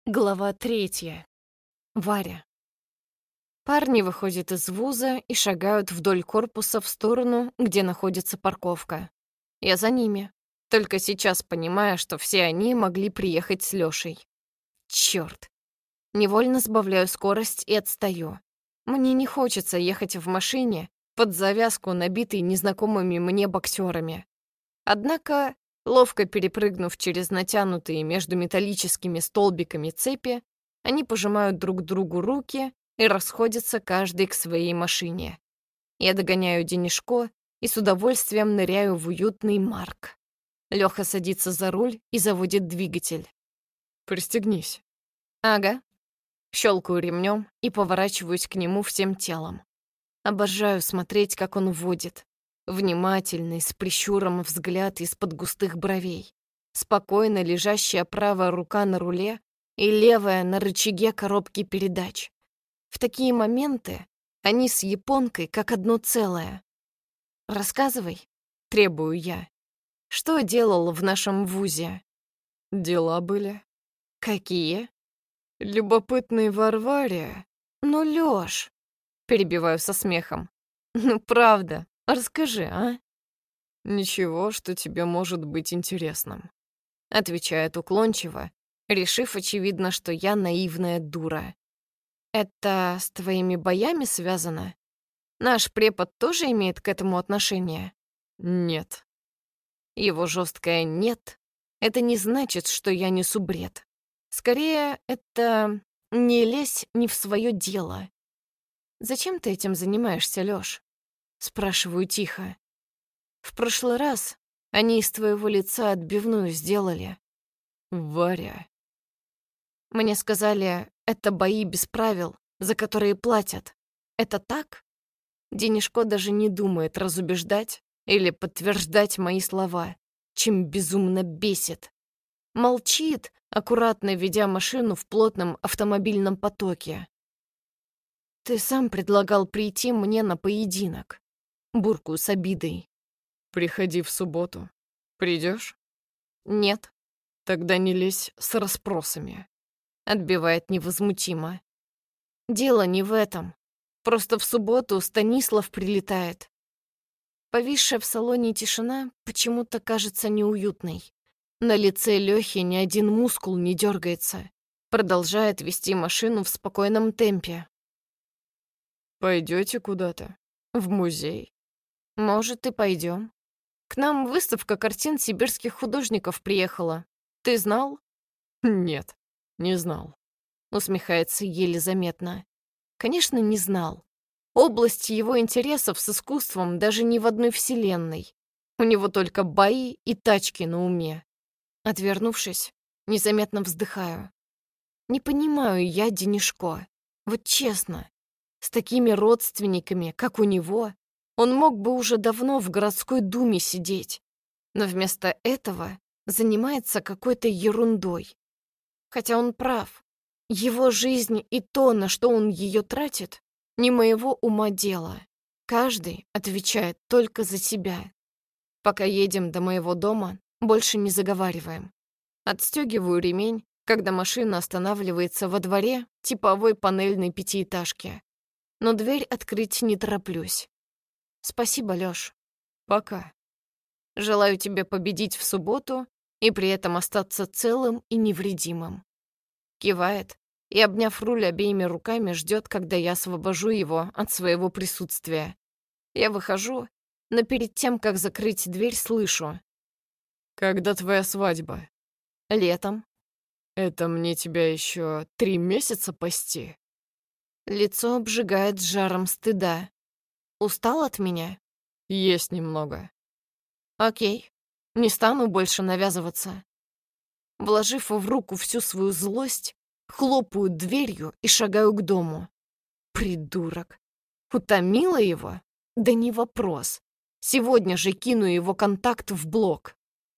Глава 3. Варя. Парни выходят из вуза и шагают вдоль корпуса в сторону, где находится парковка. Я за ними, только сейчас понимая, что все они могли приехать с Лёшей. Чёрт. Невольно сбавляю скорость и отстаю. Мне не хочется ехать в машине под завязку, набитой незнакомыми мне боксерами. Однако, ловко перепрыгнув через натянутые между металлическими столбиками цепи, они пожимают друг другу руки и расходятся каждый к своей машине. Я догоняю Денишко и с удовольствием ныряю в уютный Марк. Лёха садится за руль и заводит двигатель. «Пристегнись». Ага. Щелкаю ремнем и поворачиваюсь к нему всем телом. Обожаю смотреть, как он водит. Внимательный, с прищуром взгляд из-под густых бровей. Спокойно лежащая правая рука на руле и левая на рычаге коробки передач. В такие моменты они с японкой как одно целое. «Рассказывай», — требую я. «Что делал в нашем вузе?» Дела были. «Какие?» Любопытный Варваре. «Ну, Лёш», — перебиваю со смехом. «Ну, правда, расскажи, а?» Ничего, что тебе может быть интересным. Отвечает уклончиво, решив, очевидно, что я наивная дура. «Это с твоими боями связано? Наш препод тоже имеет к этому отношение?» Нет. Его жесткое «нет» — это не значит, что я несу бред. Скорее, это не лезь не в свое дело. «Зачем ты этим занимаешься, Лёш?» — спрашиваю тихо. «В прошлый раз они из твоего лица отбивную сделали». Варя. Мне сказали, это бои без правил, за которые платят. Это так? Денишко даже не думает разубеждать или подтверждать мои слова, чем безумно бесит. Молчит, аккуратно ведя машину в плотном автомобильном потоке. «Ты сам предлагал прийти мне на поединок», — буркую с обидой. Приходи в субботу. Придешь? «Нет», Тогда не лезь с расспросами. — отбивает невозмутимо. «Дело не в этом. Просто в субботу Станислав прилетает». Повисшая в салоне тишина почему-то кажется неуютной. На лице Лёхи ни один мускул не дергается. Продолжает вести машину в спокойном темпе. Пойдете куда-то? В музей? «Может, и пойдем. К нам выставка картин сибирских художников приехала. Ты знал?» Нет, не знал. Усмехается еле заметно. Конечно, не знал. Область его интересов с искусством даже не в одной вселенной. У него только бои и тачки на уме. Отвернувшись, незаметно вздыхаю. Не понимаю я Денишко. Вот честно, с такими родственниками, как у него, он мог бы уже давно в городской думе сидеть. Но вместо этого занимается какой-то ерундой. Хотя он прав. Его жизнь и то, на что он ее тратит, не моего ума дело. Каждый отвечает только за себя. Пока едем до моего дома, больше не заговариваем. Отстегиваю ремень, когда машина останавливается во дворе типовой панельной пятиэтажки. Но дверь открыть не тороплюсь. Спасибо, Лёш. Пока. Желаю тебе победить в субботу и при этом остаться целым и невредимым. Кивает и, обняв руль обеими руками, ждет, когда я освобожу его от своего присутствия. Я выхожу, но перед тем, как закрыть дверь, слышу. Когда твоя свадьба? Летом. Это мне тебя еще 3 месяца пасти? Лицо обжигает жаром стыда. Устал от меня? Есть немного. Окей. Не стану больше навязываться. Вложив в руку всю свою злость, хлопаю дверью и шагаю к дому. Придурок. Утомила его? Да не вопрос. Сегодня же кину его контакт в блог.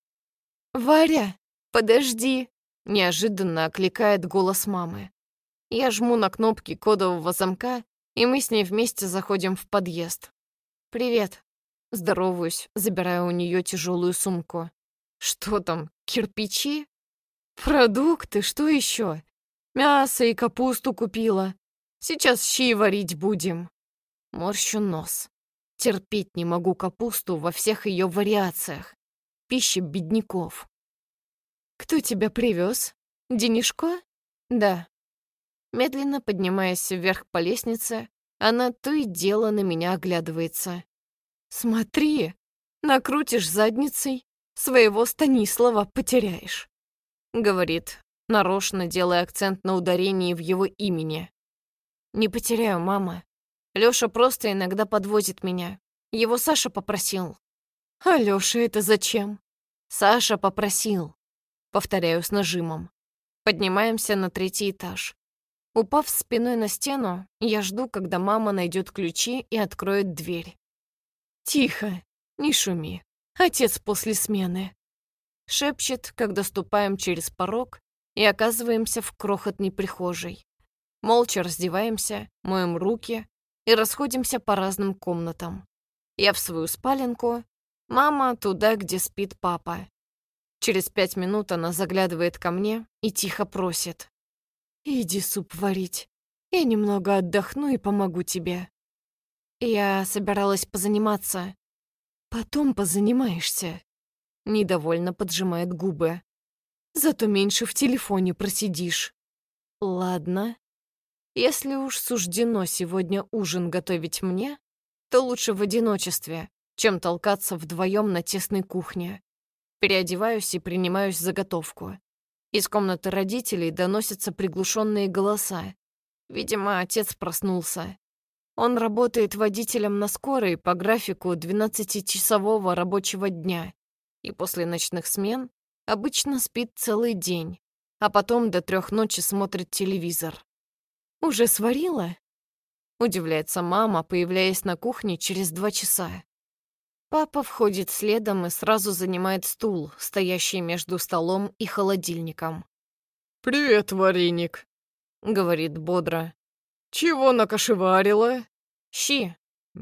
«Варя, подожди!» — неожиданно окликает голос мамы. Я жму на кнопки кодового замка, и мы с ней вместе заходим в подъезд. «Привет!» — здороваюсь, забирая у нее тяжелую сумку. «Что там, кирпичи?» «Продукты, что еще?» Мясо и капусту купила. Сейчас щи варить будем. Морщу нос. Терпеть не могу капусту во всех ее вариациях. Пища бедняков. Кто тебя привез? Денишко? Да. Медленно поднимаясь вверх по лестнице, она то и дело на меня оглядывается. Смотри, накрутишь задницей, своего Станислава потеряешь. Говорит, нарочно делая акцент на ударении в его имени. Не потеряю, мама. Лёша просто иногда подвозит меня. Его Саша попросил. А Лёша это зачем? Саша попросил. Повторяю с нажимом. Поднимаемся на 3-й этаж. Упав спиной на стену, я жду, когда мама найдет ключи и откроет дверь. Тихо, не шуми. Отец после смены. Шепчет, когда ступаем через порог и оказываемся в крохотной прихожей. Молча раздеваемся, моем руки и расходимся по разным комнатам. Я в свою спаленку, мама туда, где спит папа. Через 5 минут она заглядывает ко мне и тихо просит. «Иди суп варить. Я немного отдохну и помогу тебе». Я собиралась позаниматься. Потом позанимаешься. Недовольно поджимает губы. Зато меньше в телефоне просидишь. Ладно. Если уж суждено сегодня ужин готовить мне, то лучше в одиночестве, чем толкаться вдвоем на тесной кухне. Переодеваюсь и принимаюсь за готовку. Из комнаты родителей доносятся приглушенные голоса. Видимо, отец проснулся. Он работает водителем на скорой по графику 12-часового рабочего дня и после ночных смен обычно спит целый день, а потом до 3 ночи смотрит телевизор. «Уже сварила?» — удивляется мама, появляясь на кухне через 2 часа. Папа входит следом и сразу занимает стул, стоящий между столом и холодильником. «Привет, вареник», — говорит бодро. «Чего накошеварила?» «Щи».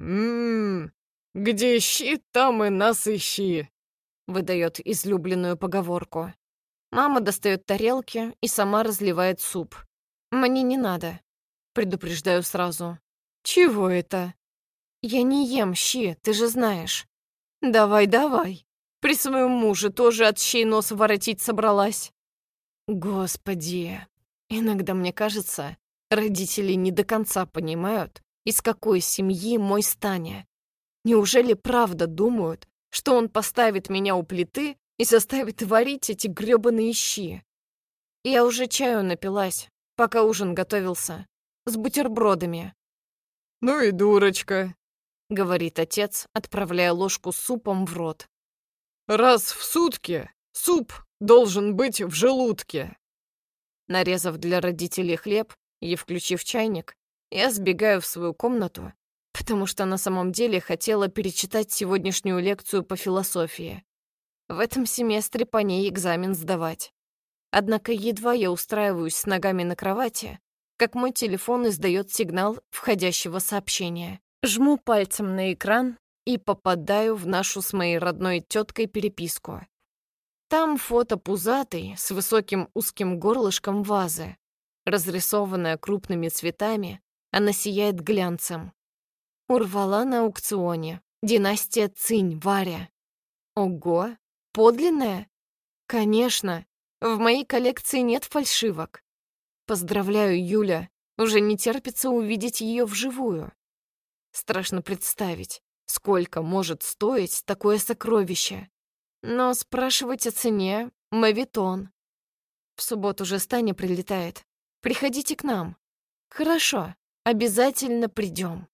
Где щи, там и нас ищи», — выдает излюбленную поговорку. Мама достает тарелки и сама разливает суп. «Мне не надо», — предупреждаю сразу. «Чего это?» «Я не ем щи, ты же знаешь». «Давай, давай. При своем муже тоже от щей нос воротить собралась». Господи, иногда мне кажется, родители не до конца понимают, из какой семьи мой Станя. Неужели правда думают, что он поставит меня у плиты и заставит варить эти грёбаные щи? Я уже чаю напилась, пока ужин готовился, с бутербродами. «Ну и дурочка», — говорит отец, отправляя ложку с супом в рот. «Раз в сутки суп должен быть в желудке». Нарезав для родителей хлеб и включив чайник, я сбегаю в свою комнату, потому что на самом деле хотела перечитать сегодняшнюю лекцию по философии. В этом семестре по ней экзамен сдавать. Однако едва я устраиваюсь с ногами на кровати, как мой телефон издает сигнал входящего сообщения. Жму пальцем на экран и попадаю в нашу с моей родной теткой переписку. Там фото пузатой с высоким узким горлышком вазы. Разрисованная крупными цветами, она сияет глянцем. Урвала на аукционе. Династия Цинь, Варя. Ого, подлинная? Конечно, в моей коллекции нет фальшивок. Поздравляю, Юля, уже не терпится увидеть ее вживую. Страшно представить, сколько может стоить такое сокровище. Но спрашивать о цене — моветон. В субботу же Станя прилетает. Приходите к нам. Хорошо, обязательно придем.